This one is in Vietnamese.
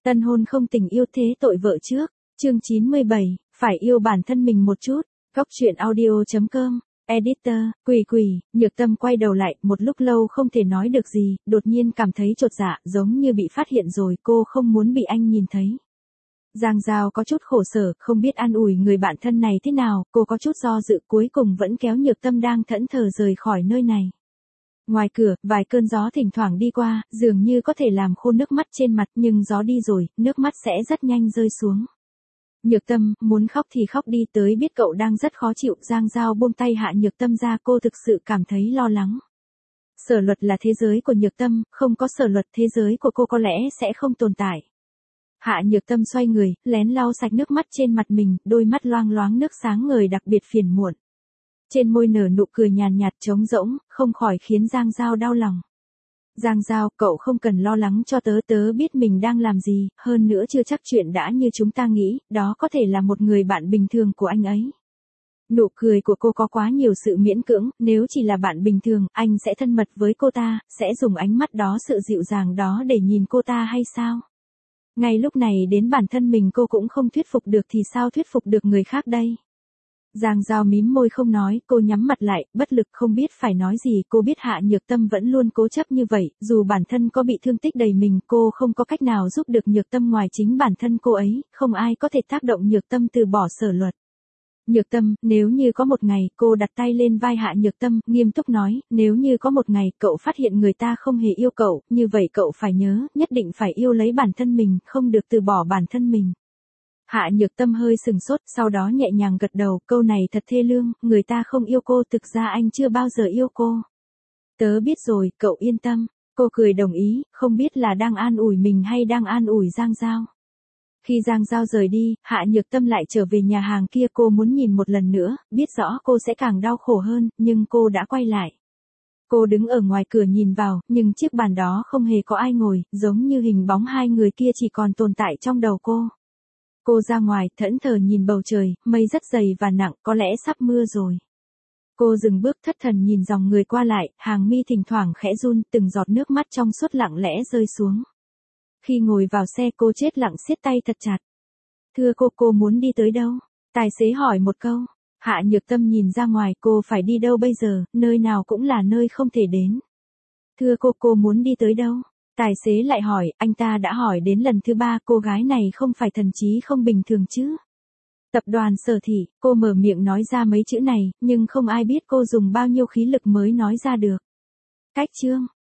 Tân hôn không tình yêu thế tội vợ trước. Chương 97, phải yêu bản thân mình một chút. Góc truyện audio.com. Editor, Quỳ, Nhược Tâm quay đầu lại, một lúc lâu không thể nói được gì, đột nhiên cảm thấy chột dạ, giống như bị phát hiện rồi, cô không muốn bị anh nhìn thấy. Giang Giao có chút khổ sở, không biết an ủi người bạn thân này thế nào, cô có chút do dự, cuối cùng vẫn kéo Nhược Tâm đang thẫn thờ rời khỏi nơi này. Ngoài cửa, vài cơn gió thỉnh thoảng đi qua, dường như có thể làm khô nước mắt trên mặt, nhưng gió đi rồi, nước mắt sẽ rất nhanh rơi xuống. Nhược Tâm, muốn khóc thì khóc đi, tới biết cậu đang rất khó chịu. Giang Giao buông tay Hạ Nhược Tâm ra, cô thực sự cảm thấy lo lắng. Sở luật là thế giới của Nhược Tâm, không có sở luật thế giới của cô có lẽ sẽ không tồn tại. Hạ Nhược Tâm xoay người, lén lau sạch nước mắt trên mặt mình, đôi mắt loang loáng nước sáng ngời đặc biệt phiền muộn. Trên môi nở nụ cười nhàn nhạt trống rỗng, không khỏi khiến Giang Giao đau lòng. Giang Giao, cậu không cần lo lắng cho tớ biết mình đang làm gì, hơn nữa chưa chắc chuyện đã như chúng ta nghĩ, đó có thể là một người bạn bình thường của anh ấy. Nụ cười của cô có quá nhiều sự miễn cưỡng, nếu chỉ là bạn bình thường, anh sẽ thân mật với cô ta, sẽ dùng ánh mắt đó, sự dịu dàng đó để nhìn cô ta hay sao? Ngay lúc này đến bản thân mình cô cũng không thuyết phục được thì sao thuyết phục được người khác đây? Giang Giao mím môi không nói, cô nhắm mặt lại, bất lực không biết phải nói gì, cô biết Hạ Nhược Tâm vẫn luôn cố chấp như vậy, dù bản thân có bị thương tích đầy mình, cô không có cách nào giúp được Nhược Tâm ngoài chính bản thân cô ấy, không ai có thể tác động Nhược Tâm từ bỏ sở luật. Nhược Tâm, nếu như có một ngày, cô đặt tay lên vai Hạ Nhược Tâm, nghiêm túc nói, nếu như có một ngày, cậu phát hiện người ta không hề yêu cậu, như vậy cậu phải nhớ, nhất định phải yêu lấy bản thân mình, không được từ bỏ bản thân mình. Hạ Nhược Tâm hơi sừng sốt, sau đó nhẹ nhàng gật đầu, câu này thật thê lương, người ta không yêu cô, thực ra anh chưa bao giờ yêu cô. Tớ biết rồi, cậu yên tâm. Cô cười đồng ý, không biết là đang an ủi mình hay đang an ủi Giang Giao. Khi Giang Giao rời đi, Hạ Nhược Tâm lại trở về nhà hàng kia, cô muốn nhìn một lần nữa, biết rõ cô sẽ càng đau khổ hơn, nhưng cô đã quay lại. Cô đứng ở ngoài cửa nhìn vào, nhưng chiếc bàn đó không hề có ai ngồi, giống như hình bóng hai người kia chỉ còn tồn tại trong đầu cô. Cô ra ngoài, thẫn thờ nhìn bầu trời, mây rất dày và nặng, có lẽ sắp mưa rồi. Cô dừng bước thất thần nhìn dòng người qua lại, hàng mi thỉnh thoảng khẽ run, từng giọt nước mắt trong suốt lặng lẽ rơi xuống. Khi ngồi vào xe cô chết lặng siết tay thật chặt. Thưa cô muốn đi tới đâu? Tài xế hỏi một câu. Hạ Nhược Tâm nhìn ra ngoài, cô phải đi đâu bây giờ, nơi nào cũng là nơi không thể đến. Thưa cô muốn đi tới đâu? Tài xế lại hỏi, anh ta đã hỏi đến lần thứ 3, cô gái này không phải thần trí không bình thường chứ? Tập đoàn Sở Thị, cô mở miệng nói ra mấy chữ này, nhưng không ai biết cô dùng bao nhiêu khí lực mới nói ra được. Cách chương.